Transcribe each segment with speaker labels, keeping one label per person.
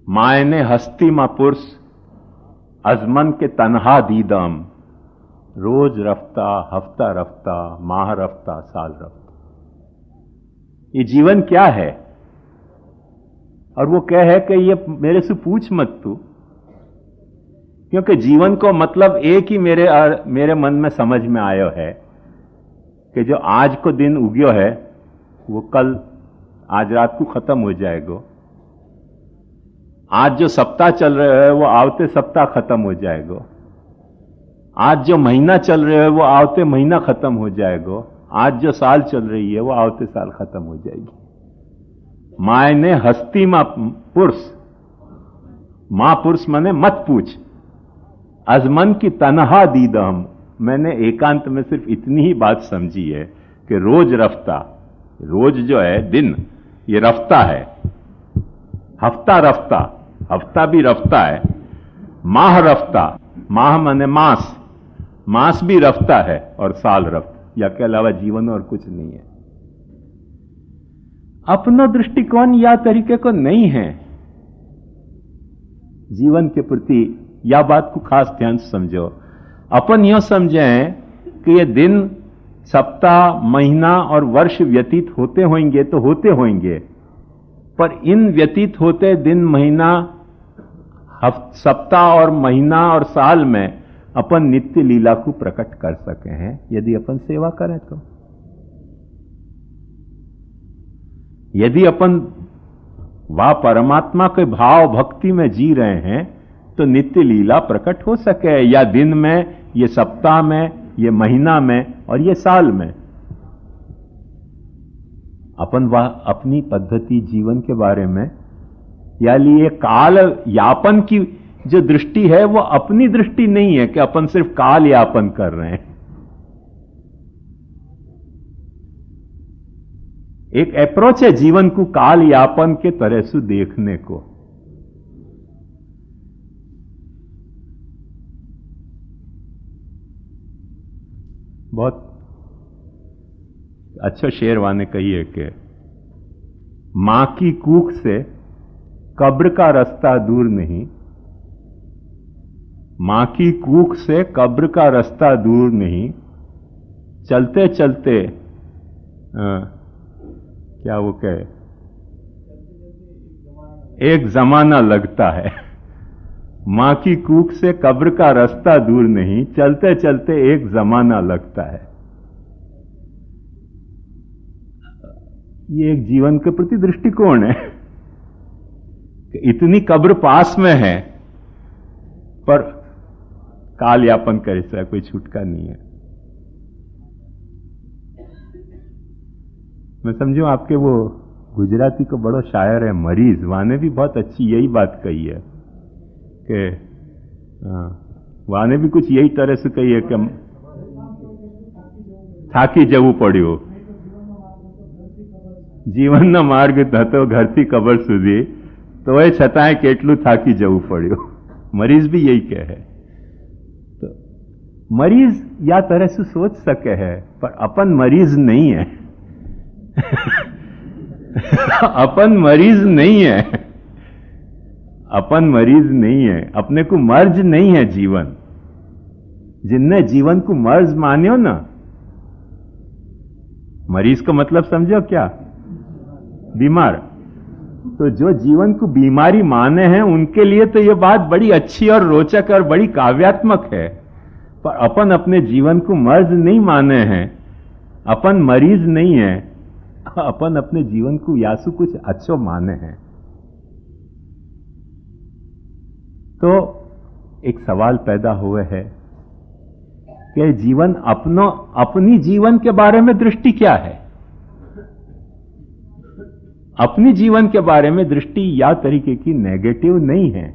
Speaker 1: मायने हस्ती मा पुरुष अजमन के तन्हा दीदम, रोज रफ्ता, हफ्ता रफ्ता, माह रफ्ता, साल रफ्ता। ये जीवन क्या है? और वो क्या है कि ये मेरे से पूछ मत तू, क्योंकि जीवन को मतलब एक ही मेरे मन में समझ में आयो है कि जो आज को दिन उग्यो है वो कल आज रात को खत्म हो जाएगा। आज जो सप्ताह चल रहा है वो आवते सप्ताह खत्म हो जाएगा। आज जो महीना चल रहा है वो आवते महीना खत्म हो जाएगा। आज जो साल चल रही है वो आवते साल खत्म हो जाएगी। मायने हस्ती मा पुरुष, मां पुरुष माने मत पूछ, अजमन की तन्हा दीदम, मैंने एकांत में सिर्फ इतनी ही बात समझी है कि रोज रफ्ता, रोज जो है दिन ये रफ्ता है, हफ्ता रफ्ता, हफ्ता भी रफ्ता है, माह रफ्ता, माह माने मास, मास भी रफ्ता है, और साल रफ्ता, या के अलावा जीवन और कुछ नहीं है। अपना दृष्टिकोण या तरीके को नहीं है जीवन के प्रति, या बात को खास ध्यान से समझो। अपन यह समझें कि ये दिन, सप्ताह, महीना और वर्ष व्यतीत होते होंगे तो होते होंगे, पर इन व्यतीत होते दिन, महीना, सप्ताह और महीना और साल में अपन नित्य लीला को प्रकट कर सके हैं यदि अपन सेवा करें तो। यदि अपन वह परमात्मा के भाव भक्ति में जी रहे हैं तो नित्य लीला प्रकट हो सके, या दिन में, ये सप्ताह में, ये महीना में और ये साल में। अपन वह अपनी पद्धति जीवन के बारे में, या लिए काल यापन की जो दृष्टि है वो अपनी दृष्टि नहीं है कि अपन सिर्फ काल यापन कर रहे हैं। एक अप्रोच है जीवन को काल यापन के तरह से देखने को। बहुत अच्छा शेरवा ने कही है कि मां की कूख से कब्र का रास्ता दूर नहीं, मां की कूख से कब्र का रास्ता दूर नहीं, चलते चलते क्या वो कहे, एक जमाना लगता है। मां की कूख से कब्र का रास्ता दूर नहीं, चलते चलते एक जमाना लगता है। ये एक जीवन के प्रति दृष्टिकोण है कि इतनी कब्र पास में है पर काल यापन करे से कोई छुटका नहीं है। मैं समझू आपके वो गुजराती को बड़ो शायर है मरीज, वाने भी बहुत अच्छी यही बात कही है कि वाने भी कुछ यही तरह से कही है कि थाकी जवू पड़्यो, जीवन मार्ग હતો ઘરથી કબર સુધી, तो ये छताएं કેટલું થાકી જવું પડ્યું। मरीज भी यही कहे। तो मरीज या तरह से सोच सके है, पर अपन मरीज नहीं है। अपन मरीज नहीं है, अपन मरीज नहीं है, अपने को मर्ज नहीं है जीवन। जिनने जीवन को मर्ज मान्यो ना, मरीज का मतलब समझो क्या, बीमार। तो जो जीवन को बीमारी माने हैं उनके लिए तो यह बात बड़ी अच्छी और रोचक और बड़ी काव्यात्मक है, पर अपन अपने जीवन को मर्ज नहीं माने हैं, अपन मरीज नहीं है, अपन अपने जीवन को यासु कुछ अच्छो माने हैं। तो एक सवाल पैदा हुए है कि जीवन अपनी जीवन के बारे में दृष्टि क्या है। अपनी जीवन के बारे में दृष्टि या तरीके की नेगेटिव नहीं है।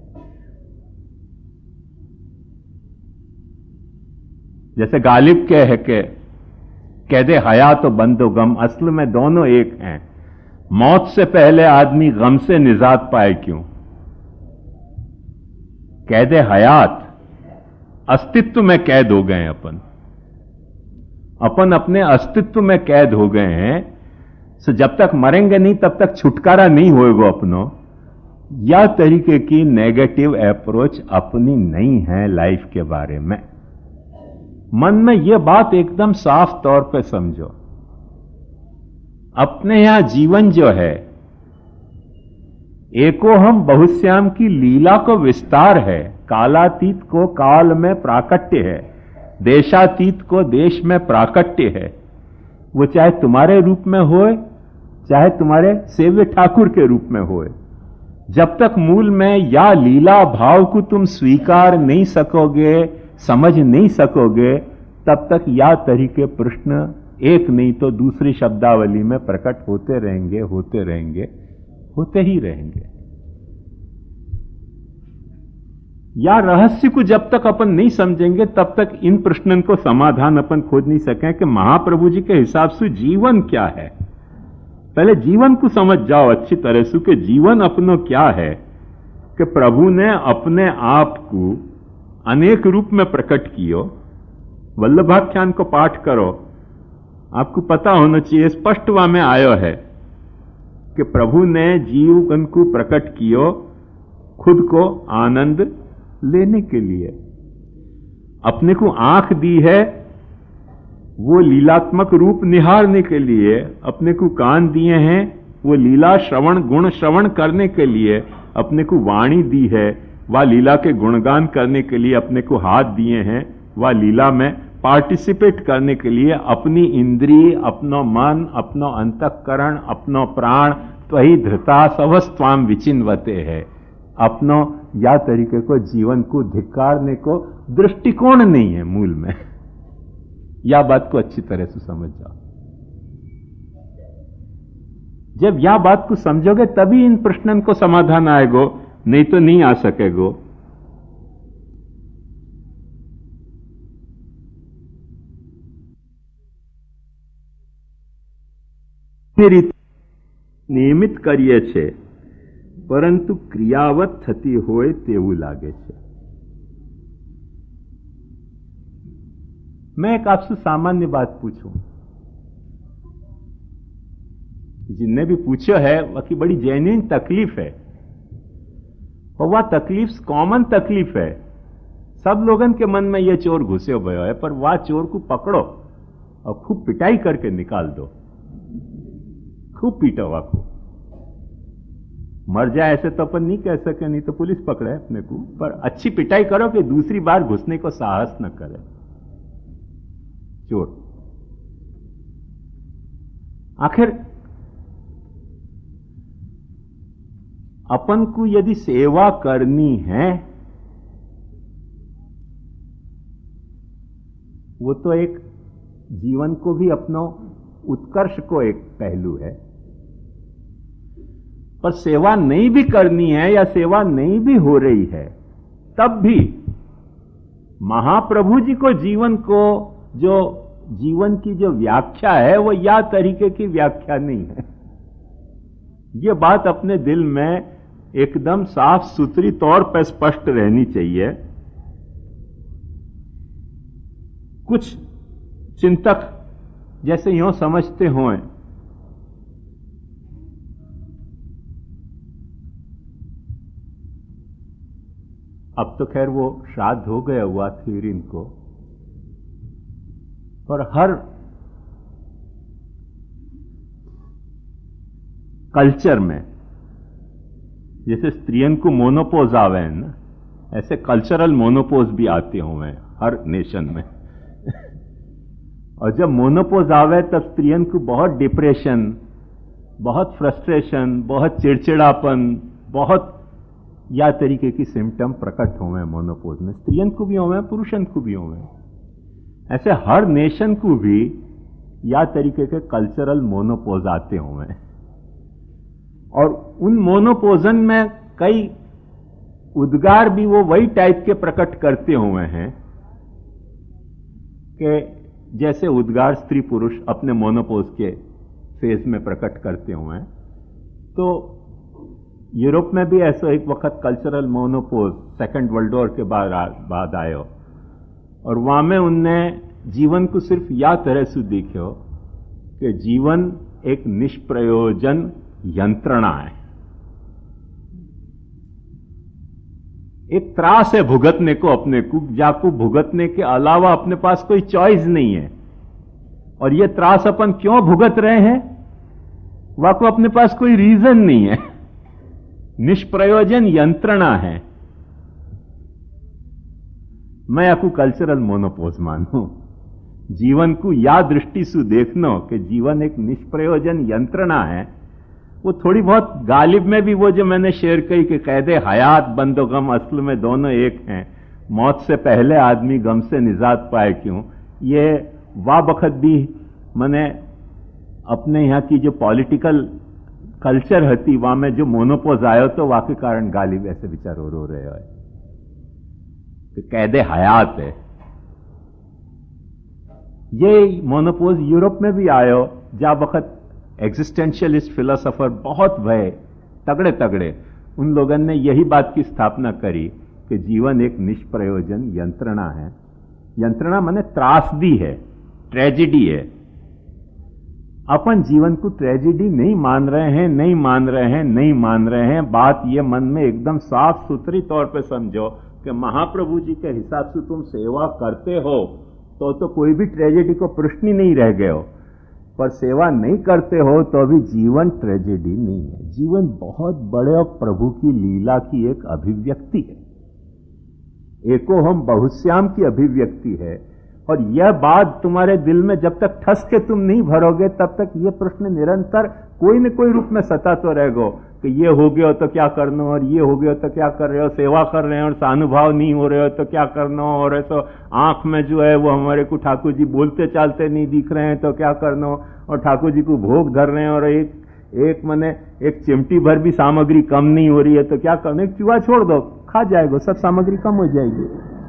Speaker 1: जैसे गालिब कह के कह दे हयात तो बंदो गम, असल में दोनों एक हैं। मौत से पहले आदमी गम से निजात पाए क्यों। कह दे हयात, अस्तित्व में कैद हो गए अपन अपने अस्तित्व में कैद हो गए हैं। सो जब तक मरेंगे नहीं तब तक छुटकारा नहीं होएगा अपनो। यह तरीके की नेगेटिव अप्रोच अपनी नहीं है लाइफ के बारे में। मन में यह बात एकदम साफ तौर पे समझो, अपने यहां जीवन जो है, एको हम बहुश्याम की लीला को विस्तार है, कालातीत को काल में प्राकट्य है, देशातीत को देश में प्राकट्य है। वो चाहे तुम्हारे रूप में होए, चाहे तुम्हारे सेव्य ठाकुर के रूप में होए, जब तक मूल में या लीला भाव को तुम स्वीकार नहीं सकोगे, समझ नहीं सकोगे, तब तक या तरीके प्रश्न एक नहीं तो दूसरी शब्दावली में प्रकट होते रहेंगे, होते रहेंगे, होते ही रहेंगे। या रहस्य को जब तक अपन नहीं समझेंगे, तब तक इन प्रश्नों को समाधान अपन खोज नहीं सकें कि महाप्रभु जी के हिसाब से जीवन क्या है। पहले जीवन को समझ जाओ अच्छी तरह से कि जीवन अपनो क्या है, कि प्रभु ने अपने आप को अनेक रूप में प्रकट कियो। वल्लभाख्यान को पाठ करो, आपको पता होना चाहिए, स्पष्टवा में आयो है कि प्रभु ने जीवन को प्रकट कियो खुद को आनंद लेने के लिए। अपने को आंख दी है वो लीलात्मक रूप निहारने के लिए, अपने को कान दिए हैं वो लीला श्रवण गुण श्रवण करने के लिए, अपने को वाणी दी है वह लीला के गुणगान करने के लिए, अपने को हाथ दिए हैं वह लीला में पार्टिसिपेट करने के लिए, अपनी इंद्रिय, अपनो मन, अपनो अंतःकरण, अपनो प्राण त्वहि धृता सवस्त्वाम विचिन्वते है। अपनो या तरीके को जीवन को धिक्कारने को दृष्टिकोण नहीं है मूल में। या बात को अच्छी तरह से समझ जाओ। जब यह बात को समझोगे तभी इन प्रश्नों को समाधान आएगो, नहीं तो नहीं आ सकेगो। નિયમિત કરીએ છે, પરંતુ ક્રિયાવત થતી હોય તેવું લાગે છે। मैं एक आपसे सामान्य बात पूछूं, जिनने भी पूछा है वह की बड़ी जेन्युइन तकलीफ है, और वह तकलीफ कॉमन तकलीफ है। सब लोगन के मन में यह चोर घुसे हुए है, पर वह चोर को पकड़ो और खूब पिटाई करके निकाल दो, खूब पीटो वाको। मर जाए ऐसे तो अपन नहीं कह सके, नहीं तो पुलिस पकड़े अपने को, पर अच्छी पिटाई करो कि दूसरी बार घुसने को साहस न करे चोर। आखिर अपन को यदि सेवा करनी है, वो तो एक जीवन को भी अपनो उत्कर्ष को एक पहलू है, पर सेवा नहीं भी करनी है या सेवा नहीं भी हो रही है, तब भी महाप्रभु जी को जीवन को जो जीवन की जो व्याख्या है वो या तरीके की व्याख्या नहीं है। ये बात अपने दिल में एकदम साफ सुथरी तौर पर स्पष्ट रहनी चाहिए। कुछ चिंतक जैसे यूं समझते हों अब तो खैर वो श्राद्ध हो गया हुआ थी इनको, पर हर कल्चर में जैसे स्त्रियन को मोनोपोज आवे हैं ना, ऐसे कल्चरल मोनोपोज भी आते हुए हर नेशन में। और जब मोनोपोज आवे तब स्त्रियन को बहुत डिप्रेशन, बहुत फ्रस्ट्रेशन, बहुत चिड़चिड़ापन, बहुत या तरीके की सिम्टम प्रकट हुए मोनोपोज में। स्त्रियन को भी हुए, पुरुषन को भी हुए। ऐसे हर नेशन को भी या तरीके के कल्चरल मोनोपोज आते हुए, और उन मोनोपोजन में कई उद्गार भी वो वही टाइप के प्रकट करते हुए हैं कि जैसे उद्गार स्त्री पुरुष अपने मोनोपोज के फेज में प्रकट करते हुए हैं। तो यूरोप में भी ऐसा एक वक्त cultural menopause second world war के बाद आयो, और वहां में उनने जीवन को सिर्फ या तरह से देखो कि जीवन एक निष्प्रयोजन यंत्रणा है। एक त्रास है भुगतने को अपने को, जाको भुगतने के अलावा अपने पास कोई चॉइस नहीं है। और ये त्रास अपन क्यों भुगत रहे हैं, वाको अपने पास कोई रीजन नहीं है, निष्प्रयोजन यंत्रणा है। मैं आपको कल्चरल मोनोपोज मानू, जीवन को या दृष्टि से देखनो कि जीवन एक निष्प्रयोजन यंत्रणा है। वो थोड़ी बहुत गालिब में भी वो जो मैंने शेयर कही कि कैदे हयात बंदो गम असल में दोनों एक हैं, मौत से पहले आदमी गम से निजात पाए क्यों, ये वाह बखत भी मैंने अपने यहाँ की जो पॉलिटिकल कल्चर हती वहां में जो मोनोपोज आयो तो वाकई कारण गालिब ऐसे विचार रो रहे हो कि कैदे हयात है। ये मोनोपोज यूरोप में भी आयो, जा बखत एग्जिस्टेंशियलिस्ट फिलोसोफर बहुत भय तगड़े तगड़े, उन लोगों ने यही बात की स्थापना करी कि जीवन एक निष्प्रयोजन यंत्रणा है। यंत्रणा माने त्रासदी है, ट्रेजेडी है। अपन जीवन को ट्रेजेडी नहीं मान रहे हैं, नहीं मान रहे हैं, नहीं मान रहे हैं। बात ये मन में एकदम साफ सुथरी तौर पे समझो कि महाप्रभु जी के हिसाब से तुम सेवा करते हो तो कोई भी ट्रेजेडी को प्रश्न ही नहीं रह गए हो, पर सेवा नहीं करते हो तो भी जीवन ट्रेजेडी नहीं है। जीवन बहुत बड़े और प्रभु की लीला की एक अभिव्यक्ति है, एको हम बहुश्याम की अभिव्यक्ति है। और यह बात तुम्हारे दिल में जब तक ठस के तुम नहीं भरोगे तब तक यह प्रश्न निरंतर कोई न कोई रूप में सता तो रहेगो कि ये हो गया तो क्या करना, और ये हो गया तो क्या कर रहे हो, सेवा कर रहे हैं और सानुभाव नहीं हो रहे हो तो क्या करना, और ऐसा आंख में जो है वो हमारे को ठाकुर जी बोलते चालते नहीं दिख रहे हैं तो क्या करना, और ठाकुर जी को भोग धर रहे हैं और एक चिमटी भर भी सामग्री कम नहीं हो रही है तो क्या करना, एक चूहा छोड़ दो खा जाएगा, सब सामग्री कम हो जाएगी।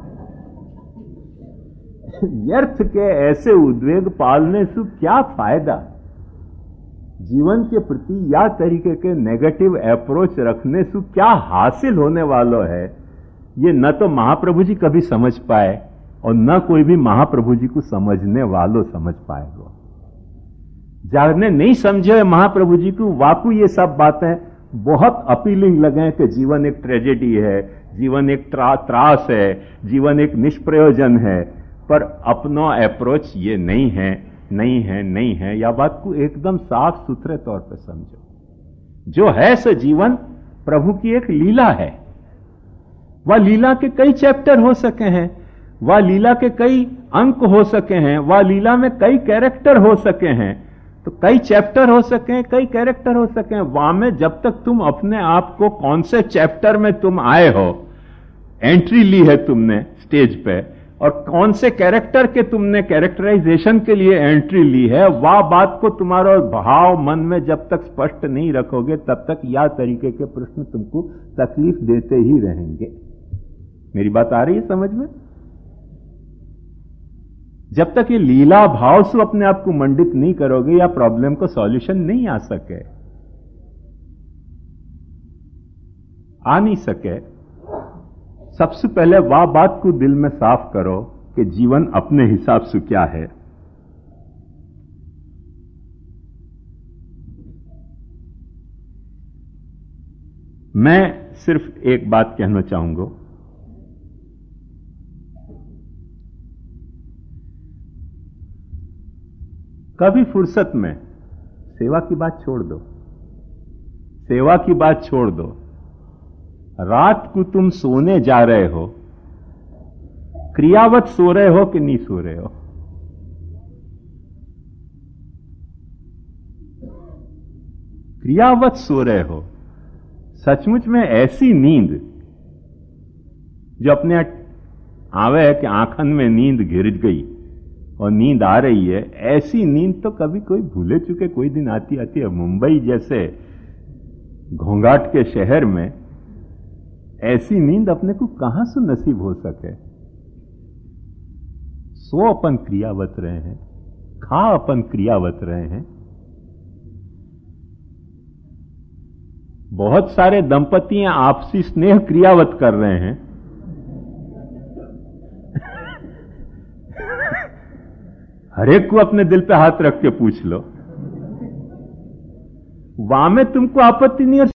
Speaker 1: व्यर्थ के ऐसे उद्वेग पालने से क्या फायदा। जीवन के प्रति या तरीके के नेगेटिव अप्रोच रखने से क्या हासिल होने वाला है, ये न तो महाप्रभु जी कभी समझ पाए और न कोई भी महाप्रभु जी को समझने वालों समझ पाएगा। जाने नहीं समझे महाप्रभु जी को, वाकू ये सब बातें बहुत अपीलिंग लगे कि जीवन एक ट्रेजेडी है, जीवन एक त्रास है, जीवन एक निष्प्रयोजन है, पर अपना अप्रोच ये नहीं है, नहीं है, नहीं है। या बात को एकदम साफ सुथरे तौर पर समझो। जो है सो जीवन प्रभु की एक लीला है। वह लीला के कई चैप्टर हो सके हैं, वह लीला के कई अंक हो सके हैं, वह लीला में कई कैरेक्टर हो सके हैं। तो कई चैप्टर हो सके हैं, कई कैरेक्टर हो सके हैं। वहां में जब तक तुम अपने आप को कौन से चैप्टर में तुम आए हो, एंट्री ली है तुमने स्टेज पे, और कौन से कैरेक्टर के तुमने कैरेक्टराइजेशन के लिए एंट्री ली है, वह बात को तुम्हारा भाव मन में जब तक स्पष्ट नहीं रखोगे तब तक यह तरीके के प्रश्न तुमको तकलीफ देते ही रहेंगे। मेरी बात आ रही है समझ में? जब तक ये लीला भाव से अपने आप को मंडित नहीं करोगे या प्रॉब्लम को सॉल्यूशन नहीं आ सके, आ नहीं सके। सबसे पहले वह बात को दिल में साफ करो कि जीवन अपने हिसाब से क्या है। मैं सिर्फ एक बात कहना चाहूंगा, कभी फुर्सत में सेवा की बात छोड़ दो, सेवा की बात छोड़ दो। रात को तुम सोने जा रहे हो, क्रियावत सो रहे हो कि नहीं सो रहे हो? क्रियावत सो रहे हो। सचमुच में ऐसी नींद जो अपने आवे है कि आंखन में नींद घिर गई और नींद आ रही है, ऐसी नींद तो कभी कोई भूले चुके कोई दिन आती आती है। मुंबई जैसे घोंघाट के शहर में ऐसी नींद अपने को कहां से नसीब हो सके। सो अपन क्रियावत रहे हैं, खा अपन क्रियावत रहे हैं। बहुत सारे दंपति आपसी स्नेह क्रियावत कर रहे हैं। हरेक को अपने दिल पे हाथ रख के पूछ लो, वहां में तुमको आपत्ति नहीं है।